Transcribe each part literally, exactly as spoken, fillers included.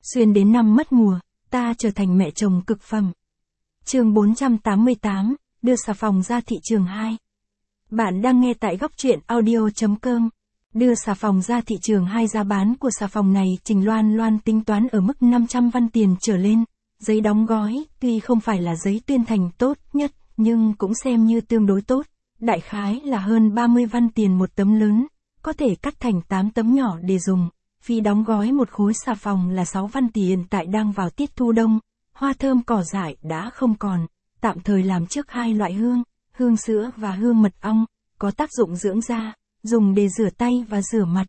Xuyên đến năm mất mùa, ta trở thành mẹ chồng cực phẩm. Chương bốn trăm tám mươi tám, đưa xà phòng ra thị trường hai. Bạn đang nghe tại góc truyện audio chấm com. Đưa xà phòng ra thị trường hai, giá bán của xà phòng này Trình Loan Loan tính toán ở mức năm trăm văn tiền trở lên. Giấy đóng gói, tuy không phải là giấy tuyên thành tốt nhất, nhưng cũng xem như tương đối tốt. Đại khái là hơn ba mươi văn tiền một tấm lớn, có thể cắt thành tám tấm nhỏ để dùng. Phí đóng gói một khối xà phòng là sáu văn tiền, tại đang vào tiết thu đông, hoa thơm cỏ dại đã không còn, tạm thời làm trước hai loại hương, hương sữa và hương mật ong, có tác dụng dưỡng da, dùng để rửa tay và rửa mặt.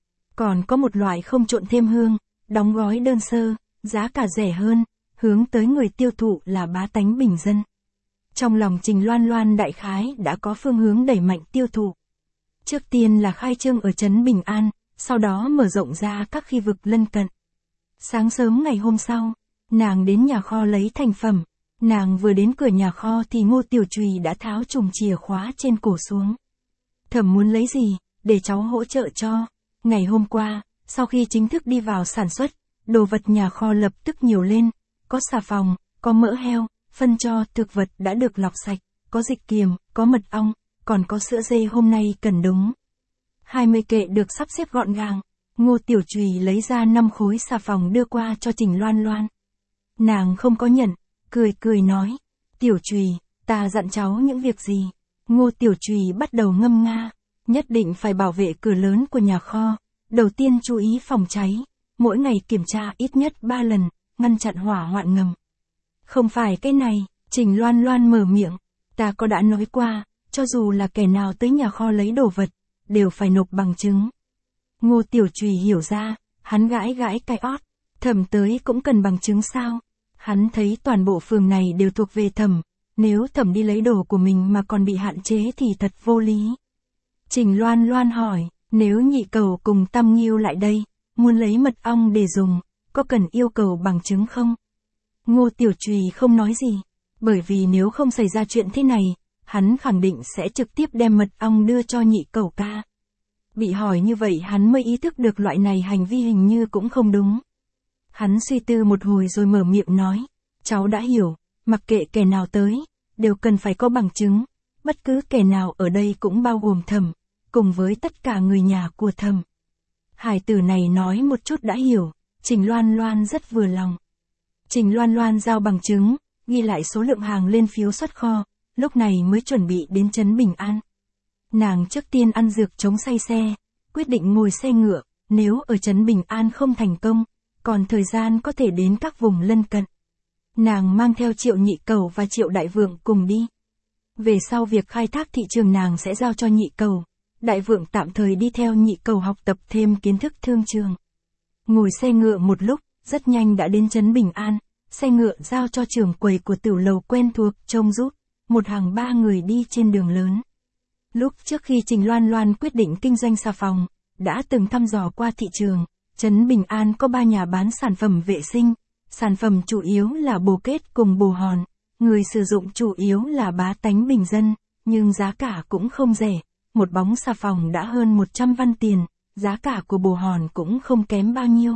Còn có một loại không trộn thêm hương, đóng gói đơn sơ, giá cả rẻ hơn, hướng tới người tiêu thụ là bá tánh bình dân. Trong lòng Trình Loan Loan đại khái đã có phương hướng đẩy mạnh tiêu thụ. Trước tiên là khai trương ở trấn Bình An, sau đó mở rộng ra các khu vực lân cận. Sáng sớm ngày hôm sau, nàng đến nhà kho lấy thành phẩm. Nàng vừa đến cửa nhà kho thì Ngô Tiểu Trùy đã tháo chùm chìa khóa trên cổ xuống. Thẩm muốn lấy gì, để cháu hỗ trợ cho. Ngày hôm qua, sau khi chính thức đi vào sản xuất, đồ vật nhà kho lập tức nhiều lên. Có xà phòng, có mỡ heo, phân cho thực vật đã được lọc sạch, có dịch kiềm, có mật ong, còn có sữa dê hôm nay cần đúng. hai mươi kệ được sắp xếp gọn gàng. Ngô Tiểu Trùy lấy ra năm khối xà phòng đưa qua cho Trình Loan Loan. Nàng không có nhận, cười cười nói, Tiểu Trùy, ta dặn cháu những việc gì? Ngô Tiểu Trùy bắt đầu ngâm nga, nhất định phải bảo vệ cửa lớn của nhà kho, đầu tiên chú ý phòng cháy, mỗi ngày kiểm tra ít nhất ba lần, ngăn chặn hỏa hoạn ngầm. Không phải cái này, Trình Loan Loan mở miệng, ta có đã nói qua, cho dù là kẻ nào tới nhà kho lấy đồ vật, đều phải nộp bằng chứng. Ngô Tiểu Trùy hiểu ra, hắn gãi gãi cái ót, Thẩm tới cũng cần bằng chứng sao? Hắn thấy toàn bộ phường này đều thuộc về Thẩm, nếu Thẩm đi lấy đồ của mình mà còn bị hạn chế thì thật vô lý. Trình Loan Loan hỏi, nếu Nhị Cầu cùng Tam Nghiêu lại đây, muốn lấy mật ong để dùng, có cần yêu cầu bằng chứng không? Ngô Tiểu Trùy không nói gì, bởi vì nếu không xảy ra chuyện thế này, hắn khẳng định sẽ trực tiếp đem mật ong đưa cho Nhị Cầu ca. Bị hỏi như vậy hắn mới ý thức được loại này hành vi hình như cũng không đúng. Hắn suy tư một hồi rồi mở miệng nói, cháu đã hiểu, mặc kệ kẻ nào tới, đều cần phải có bằng chứng, bất cứ kẻ nào ở đây cũng bao gồm Thẩm, cùng với tất cả người nhà của Thẩm. Hải tử này nói một chút đã hiểu, Trình Loan Loan rất vừa lòng. Trình Loan Loan giao bằng chứng, ghi lại số lượng hàng lên phiếu xuất kho, lúc này mới chuẩn bị đến trấn Bình An. Nàng trước tiên ăn dược chống say xe, quyết định ngồi xe ngựa, nếu ở trấn Bình An không thành công, còn thời gian có thể đến các vùng lân cận. Nàng mang theo Triệu Nhị Cầu và Triệu Đại Vượng cùng đi. Về sau việc khai thác thị trường nàng sẽ giao cho Nhị Cầu, Đại Vượng tạm thời đi theo Nhị Cầu học tập thêm kiến thức thương trường. Ngồi xe ngựa một lúc, rất nhanh đã đến trấn Bình An, xe ngựa giao cho trưởng quầy của tiểu lầu quen thuộc trông giúp, một hàng ba người đi trên đường lớn. Lúc trước khi Trình Loan Loan quyết định kinh doanh xà phòng, đã từng thăm dò qua thị trường, trấn Bình An có ba nhà bán sản phẩm vệ sinh, sản phẩm chủ yếu là bồ kết cùng bồ hòn, người sử dụng chủ yếu là bá tánh bình dân, nhưng giá cả cũng không rẻ, một bóng xà phòng đã hơn một trăm văn tiền, giá cả của bồ hòn cũng không kém bao nhiêu.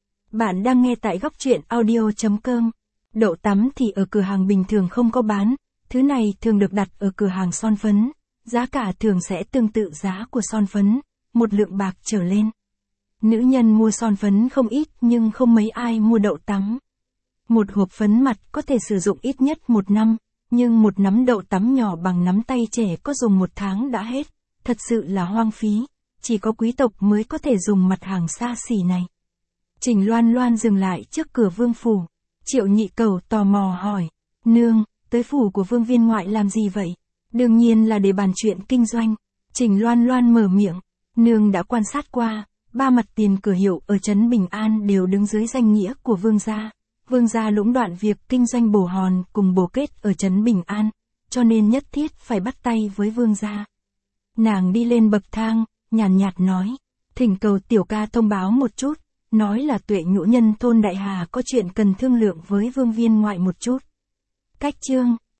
Bạn đang nghe tại góc truyện audio chấm com. Đậu tắm thì ở cửa hàng bình thường không có bán, thứ này thường được đặt ở cửa hàng son phấn, giá cả thường sẽ tương tự giá của son phấn, một lượng bạc trở lên. Nữ nhân mua son phấn không ít nhưng không mấy ai mua đậu tắm. Một hộp phấn mặt có thể sử dụng ít nhất một năm, nhưng một nắm đậu tắm nhỏ bằng nắm tay trẻ có dùng một tháng đã hết, thật sự là hoang phí, chỉ có quý tộc mới có thể dùng mặt hàng xa xỉ này. Trình Loan Loan dừng lại trước cửa vương phủ, Triệu Nhị Cầu tò mò hỏi, nương, tới phủ của vương viên ngoại làm gì vậy? Đương nhiên là để bàn chuyện kinh doanh. Trình Loan Loan mở miệng, nương đã quan sát qua, ba mặt tiền cửa hiệu ở trấn Bình An đều đứng dưới danh nghĩa của vương gia. Vương gia lũng đoạn việc kinh doanh bồ hòn cùng bồ kết ở trấn Bình An, cho nên nhất thiết phải bắt tay với vương gia. Nàng đi lên bậc thang, nhàn nhạt nói, thỉnh cầu tiểu ca thông báo một chút, nói là Tuệ nhũ nhân thôn Đại Hà có chuyện cần thương lượng với vương viên ngoại một chút. Cách chương